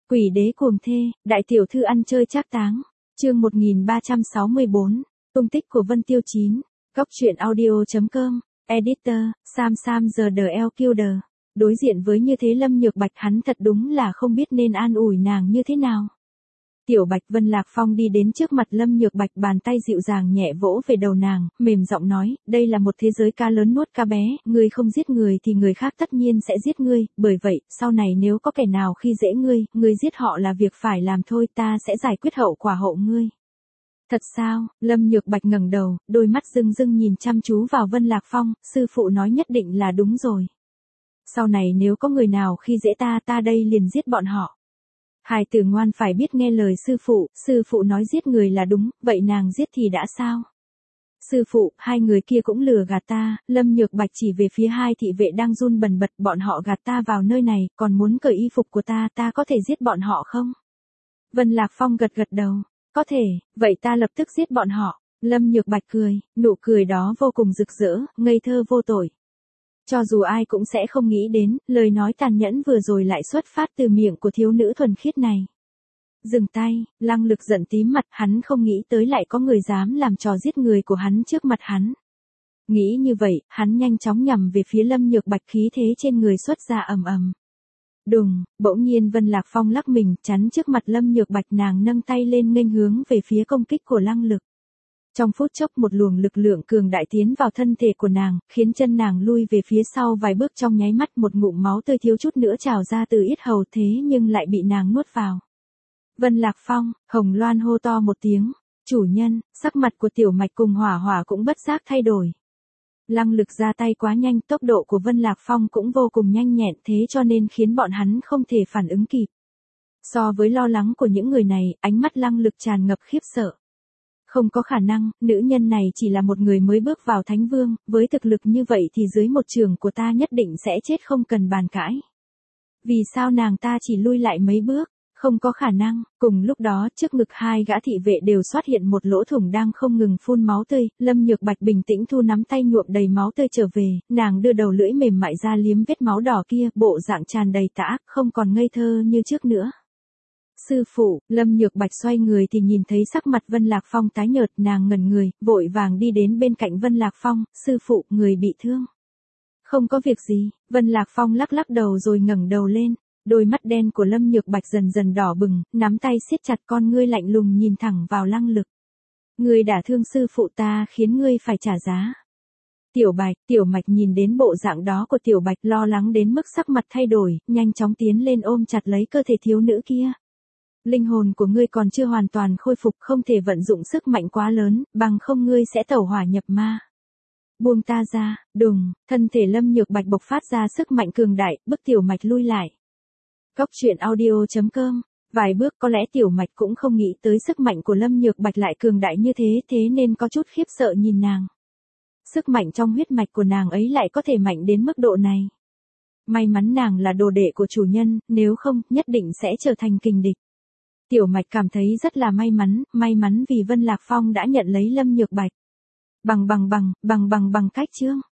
Quỷ đế cuồng thê, đại tiểu thư ăn chơi trác táng. Chương 1364, tung tích của Vân Tiêu Chín. Góc truyện audio.com. Editor, Sam the L Killer. Đối diện với như thế Lâm Nhược Bạch, hắn thật đúng là không biết nên an ủi nàng như thế nào. Tiểu Bạch. Vân Lạc Phong đi đến trước mặt Lâm Nhược Bạch, bàn tay dịu dàng nhẹ vỗ về đầu nàng, mềm giọng nói, đây là một thế giới cá lớn nuốt cá bé, ngươi không giết người thì người khác tất nhiên sẽ giết ngươi, bởi vậy, sau này nếu có kẻ nào khi dễ ngươi giết họ là việc phải làm thôi, ta sẽ giải quyết hậu quả hộ ngươi. Thật sao? Lâm Nhược Bạch ngẩng đầu, đôi mắt rưng rưng nhìn chăm chú vào Vân Lạc Phong, sư phụ nói nhất định là đúng rồi. Sau này nếu có người nào khi dễ ta đây liền giết bọn họ. Hài tử ngoan phải biết nghe lời sư phụ nói giết người là đúng, vậy nàng giết thì đã sao? Sư phụ, hai người kia cũng lừa gạt ta. Lâm Nhược Bạch chỉ về phía hai thị vệ đang run bần bật, bọn họ gạt ta vào nơi này, còn muốn cởi y phục của ta có thể giết bọn họ không? Vân Lạc Phong gật đầu, có thể, vậy ta lập tức giết bọn họ. Lâm Nhược Bạch cười, nụ cười đó vô cùng rực rỡ, ngây thơ vô tội. Cho dù ai cũng sẽ không nghĩ đến, lời nói tàn nhẫn vừa rồi lại xuất phát từ miệng của thiếu nữ thuần khiết này. Dừng tay, Lăng Lực giận tím mặt, hắn không nghĩ tới lại có người dám làm trò giết người của hắn trước mặt hắn. Nghĩ như vậy, hắn nhanh chóng nhằm về phía Lâm Nhược Bạch, khí thế trên người xuất ra ầm ầm. Đùng, bỗng nhiên Vân Lạc Phong lắc mình, chắn trước mặt Lâm Nhược Bạch, nàng nâng tay lên nghênh hướng về phía công kích của Lăng Lực. Trong phút chốc một luồng lực lượng cường đại tiến vào thân thể của nàng, khiến chân nàng lui về phía sau vài bước, trong nháy mắt một ngụm máu tươi thiếu chút nữa trào ra từ yết hầu, thế nhưng lại bị nàng nuốt vào. Vân Lạc Phong. Hồng Loan hô to một tiếng, chủ nhân. Sắc mặt của Tiểu Mạch cùng Hỏa Hỏa cũng bất giác thay đổi. Lăng Lực ra tay quá nhanh, tốc độ của Vân Lạc Phong cũng vô cùng nhanh nhẹn, thế cho nên khiến bọn hắn không thể phản ứng kịp. So với lo lắng của những người này, ánh mắt Lăng Lực tràn ngập khiếp sợ. Không có khả năng, nữ nhân này chỉ là một người mới bước vào Thánh Vương, với thực lực như vậy thì dưới một trường của ta nhất định sẽ chết không cần bàn cãi. Vì sao nàng ta chỉ lui lại mấy bước? Không có khả năng. Cùng lúc đó, trước ngực hai gã thị vệ đều xuất hiện một lỗ thủng đang không ngừng phun máu tươi. Lâm Nhược Bạch bình tĩnh thu nắm tay nhuộm đầy máu tươi trở về, nàng đưa đầu lưỡi mềm mại ra liếm vết máu đỏ kia, bộ dạng tràn đầy tà ác, không còn ngây thơ như trước nữa. Sư phụ. Lâm Nhược Bạch xoay người thì nhìn thấy sắc mặt Vân Lạc Phong tái nhợt, nàng ngẩn người, vội vàng đi đến bên cạnh Vân Lạc Phong, sư phụ, người bị thương. Không có việc gì. Vân Lạc Phong lắc đầu rồi ngẩng đầu lên. Đôi mắt đen của Lâm Nhược Bạch dần dần đỏ bừng, nắm tay siết chặt, con ngươi lạnh lùng nhìn thẳng vào Lăng Lực. Ngươi đả thương sư phụ ta khiến ngươi phải trả giá. Tiểu Bạch. Tiểu Mạch nhìn đến bộ dạng đó của Tiểu Bạch, lo lắng đến mức sắc mặt thay đổi, nhanh chóng tiến lên ôm chặt lấy cơ thể thiếu nữ kia. Linh hồn của ngươi còn chưa hoàn toàn khôi phục, không thể vận dụng sức mạnh quá lớn, bằng không ngươi sẽ tẩu hỏa nhập ma. Buông ta ra. Đùng, thân thể Lâm Nhược Bạch bộc phát ra sức mạnh cường đại, bức Tiểu Mạch lui lại. Góc truyện audio.com. Vài bước, có lẽ Tiểu Mạch cũng không nghĩ tới sức mạnh của Lâm Nhược Bạch lại cường đại như thế nên có chút khiếp sợ nhìn nàng. Sức mạnh trong huyết mạch của nàng ấy lại có thể mạnh đến mức độ này. May mắn nàng là đồ đệ của chủ nhân, nếu không, nhất định sẽ trở thành kình địch. Tiểu Mạch cảm thấy rất là may mắn vì Vân Lạc Phong đã nhận lấy Lâm Nhược Bạch. Bằng cách chương.